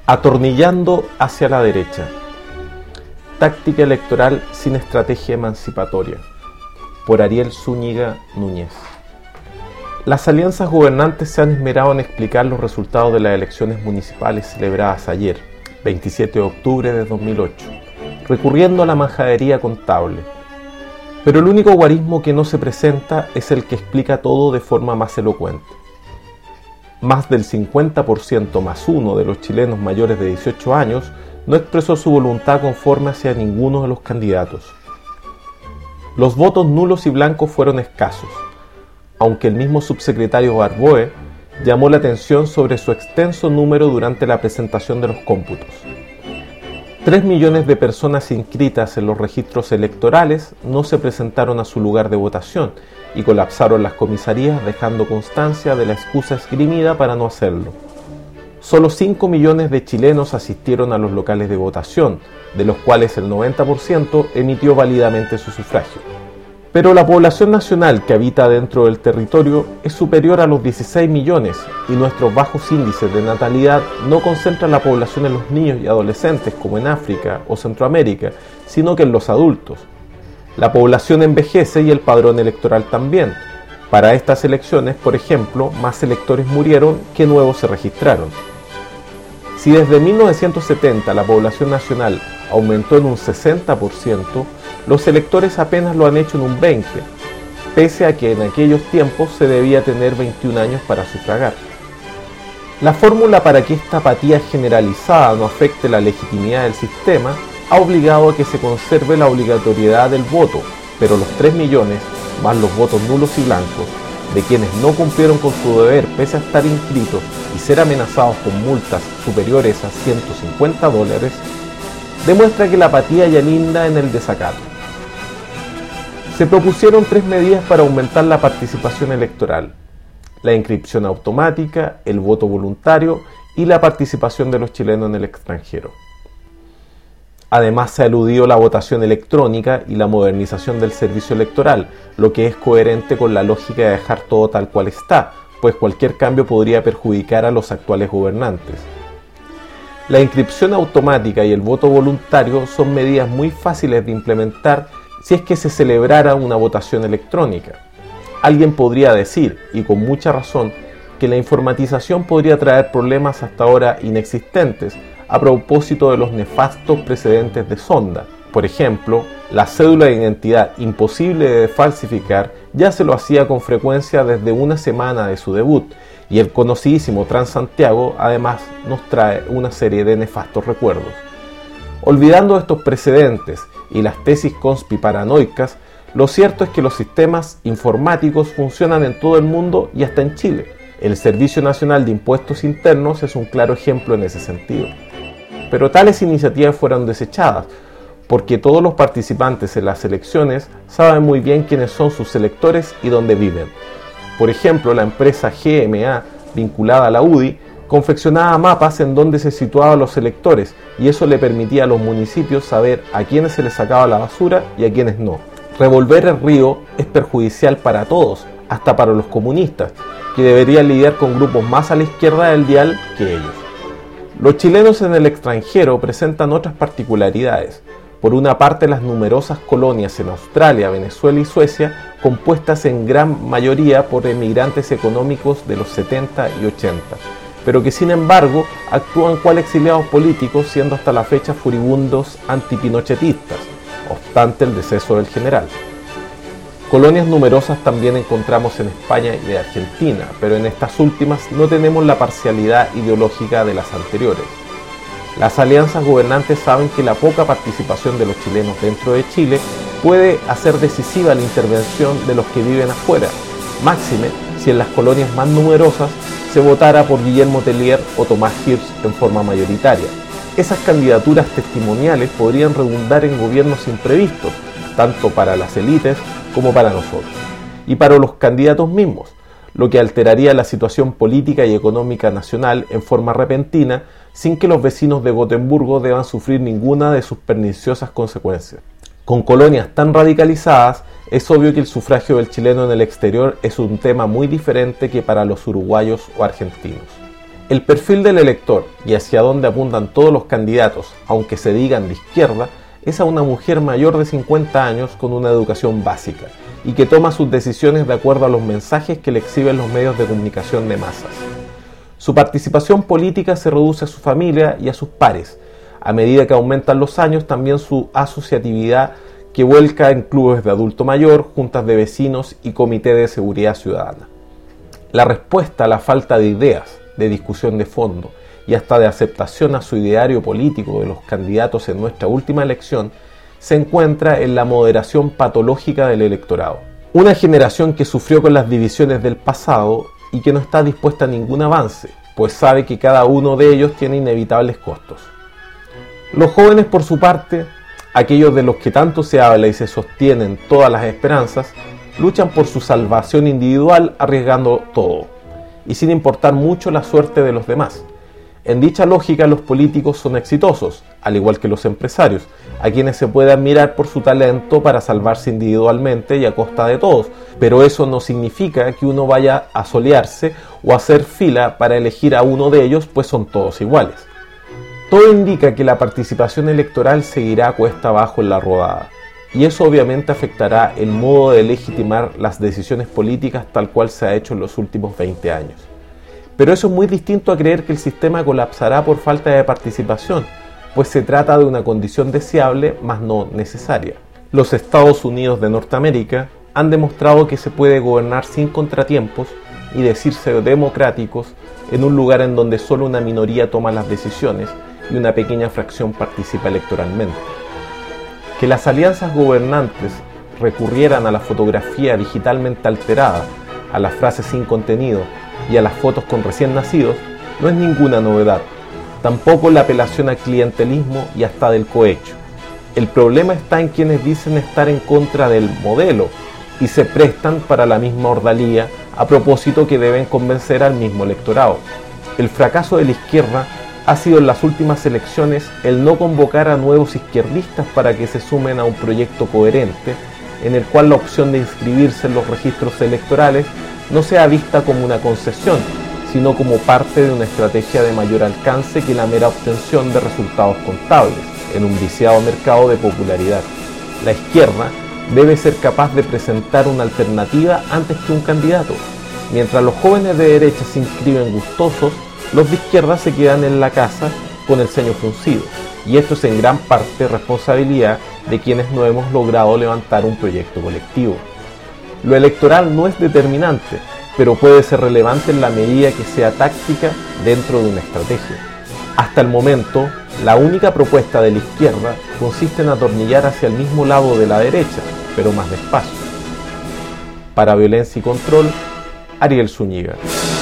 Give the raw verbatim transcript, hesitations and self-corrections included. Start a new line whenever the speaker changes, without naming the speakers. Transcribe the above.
Atornillando hacia la derecha. Táctica electoral sin estrategia emancipatoria. Por Ariel Zúñiga Núñez. Las alianzas gobernantes se han esmerado en explicar los resultados de las elecciones municipales celebradas ayer, veintisiete de octubre de dos mil ocho, recurriendo a la majadería contable. Pero el único guarismo que no se presenta es el que explica todo de forma más elocuente. Más del cincuenta por ciento más uno de los chilenos mayores de dieciocho años no expresó su voluntad conforme hacia ninguno de los candidatos. Los votos nulos y blancos fueron escasos, aunque el mismo subsecretario Barboe llamó la atención sobre su extenso número durante la presentación de los cómputos. Tres millones de personas inscritas en los registros electorales no se presentaron a su lugar de votación y colapsaron las comisarías dejando constancia de la excusa esgrimida para no hacerlo. Solo cinco millones de chilenos asistieron a los locales de votación, de los cuales el noventa por ciento emitió válidamente su sufragio. Pero la población nacional que habita dentro del territorio es superior a los dieciséis millones y nuestros bajos índices de natalidad no concentran la población en los niños y adolescentes como en África o Centroamérica, sino que en los adultos. La población envejece y el padrón electoral también. Para estas elecciones, por ejemplo, más electores murieron que nuevos se registraron. Si desde mil novecientos setenta la población nacional aumentó en un sesenta por ciento, los electores apenas lo han hecho en un veinte por ciento, pese a que en aquellos tiempos se debía tener veintiún años para sufragar. La fórmula para que esta apatía generalizada no afecte la legitimidad del sistema ha obligado a que se conserve la obligatoriedad del voto, pero los tres millones, más los votos nulos y blancos, de quienes no cumplieron con su deber pese a estar inscritos y ser amenazados con multas superiores a ciento cincuenta dólares, demuestra que la apatía ya linda en el desacato. Se propusieron tres medidas para aumentar la participación electoral: la inscripción automática, el voto voluntario y la participación de los chilenos en el extranjero. Además, se ha eludido la votación electrónica y la modernización del servicio electoral, lo que es coherente con la lógica de dejar todo tal cual está, pues cualquier cambio podría perjudicar a los actuales gobernantes. La inscripción automática y el voto voluntario son medidas muy fáciles de implementar si es que se celebrara una votación electrónica. Alguien podría decir, y con mucha razón, que la informatización podría traer problemas hasta ahora inexistentes, a propósito de los nefastos precedentes de Sonda. Por ejemplo, la cédula de identidad imposible de falsificar ya se lo hacía con frecuencia desde una semana de su debut, y el conocidísimo Transantiago además nos trae una serie de nefastos recuerdos. Olvidando estos precedentes y las tesis conspiparanoicas, lo cierto es que los sistemas informáticos funcionan en todo el mundo y hasta en Chile. El Servicio Nacional de Impuestos Internos es un claro ejemplo en ese sentido. Pero tales iniciativas fueron desechadas, porque todos los participantes en las elecciones saben muy bien quiénes son sus electores y dónde viven. Por ejemplo, la empresa G M A, vinculada a la U D I, confeccionaba mapas en donde se situaban los electores, y eso le permitía a los municipios saber a quiénes se les sacaba la basura y a quiénes no. Revolver el río es perjudicial para todos, hasta para los comunistas, que deberían lidiar con grupos más a la izquierda del dial que ellos. Los chilenos en el extranjero presentan otras particularidades. Por una parte, las numerosas colonias en Australia, Venezuela y Suecia, compuestas en gran mayoría por emigrantes económicos de los setenta y ochenta, pero que sin embargo actúan cual exiliados políticos, siendo hasta la fecha furibundos antipinochetistas, obstante el deceso del general. Colonias numerosas también encontramos en España y de Argentina, pero en estas últimas no tenemos la parcialidad ideológica de las anteriores. Las alianzas gobernantes saben que la poca participación de los chilenos dentro de Chile puede hacer decisiva la intervención de los que viven afuera, máxime si en las colonias más numerosas se votara por Guillermo Tellier o Tomás Hirsch en forma mayoritaria. Esas candidaturas testimoniales podrían redundar en gobiernos imprevistos, tanto para las élites como para nosotros, y para los candidatos mismos, lo que alteraría la situación política y económica nacional en forma repentina, sin que los vecinos de Gotemburgo deban sufrir ninguna de sus perniciosas consecuencias. Con colonias tan radicalizadas, es obvio que el sufragio del chileno en el exterior es un tema muy diferente que para los uruguayos o argentinos. El perfil del elector y hacia dónde apuntan todos los candidatos, aunque se digan de izquierda, es a una mujer mayor de cincuenta años con una educación básica y que toma sus decisiones de acuerdo a los mensajes que le exhiben los medios de comunicación de masas. Su participación política se reduce a su familia y a sus pares. A medida que aumentan los años, también su asociatividad que vuelca en clubes de adulto mayor, juntas de vecinos y comité de seguridad ciudadana. La respuesta a la falta de ideas, de discusión de fondo y hasta de aceptación a su ideario político de los candidatos en nuestra última elección se encuentra en la moderación patológica del electorado. Una generación que sufrió con las divisiones del pasado y que no está dispuesta a ningún avance, pues sabe que cada uno de ellos tiene inevitables costos. Los jóvenes, por su parte, aquellos de los que tanto se habla y se sostienen todas las esperanzas, luchan por su salvación individual arriesgando todo y sin importar mucho la suerte de los demás. En dicha lógica, los políticos son exitosos, al igual que los empresarios, a quienes se puede admirar por su talento para salvarse individualmente y a costa de todos, pero eso no significa que uno vaya a solearse o a hacer fila para elegir a uno de ellos, pues son todos iguales. Todo indica que la participación electoral seguirá cuesta abajo en la rodada, y eso obviamente afectará el modo de legitimar las decisiones políticas tal cual se ha hecho en los últimos veinte años. Pero eso es muy distinto a creer que el sistema colapsará por falta de participación, pues se trata de una condición deseable, mas no necesaria. Los Estados Unidos de Norteamérica han demostrado que se puede gobernar sin contratiempos y decirse democráticos en un lugar en donde solo una minoría toma las decisiones y una pequeña fracción participa electoralmente. Que las alianzas gobernantes recurrieran a la fotografía digitalmente alterada, a las frases sin contenido y a las fotos con recién nacidos no es ninguna novedad, tampoco la apelación al clientelismo y hasta del cohecho. El problema está en quienes dicen estar en contra del modelo y se prestan para la misma ordalía a propósito que deben convencer al mismo electorado. El fracaso de la izquierda ha sido en las últimas elecciones el no convocar a nuevos izquierdistas para que se sumen a un proyecto coherente en el cual la opción de inscribirse en los registros electorales no sea vista como una concesión, sino como parte de una estrategia de mayor alcance que la mera obtención de resultados contables en un viciado mercado de popularidad. La izquierda debe ser capaz de presentar una alternativa antes que un candidato. Mientras los jóvenes de derecha se inscriben gustosos, los de izquierda se quedan en la casa con el ceño fruncido, y esto es en gran parte responsabilidad de quienes no hemos logrado levantar un proyecto colectivo. Lo electoral no es determinante, pero puede ser relevante en la medida que sea táctica dentro de una estrategia. Hasta el momento, la única propuesta de la izquierda consiste en atornillar hacia el mismo lado de la derecha, pero más despacio. Para Violencia y Control, Ariel Zúñiga.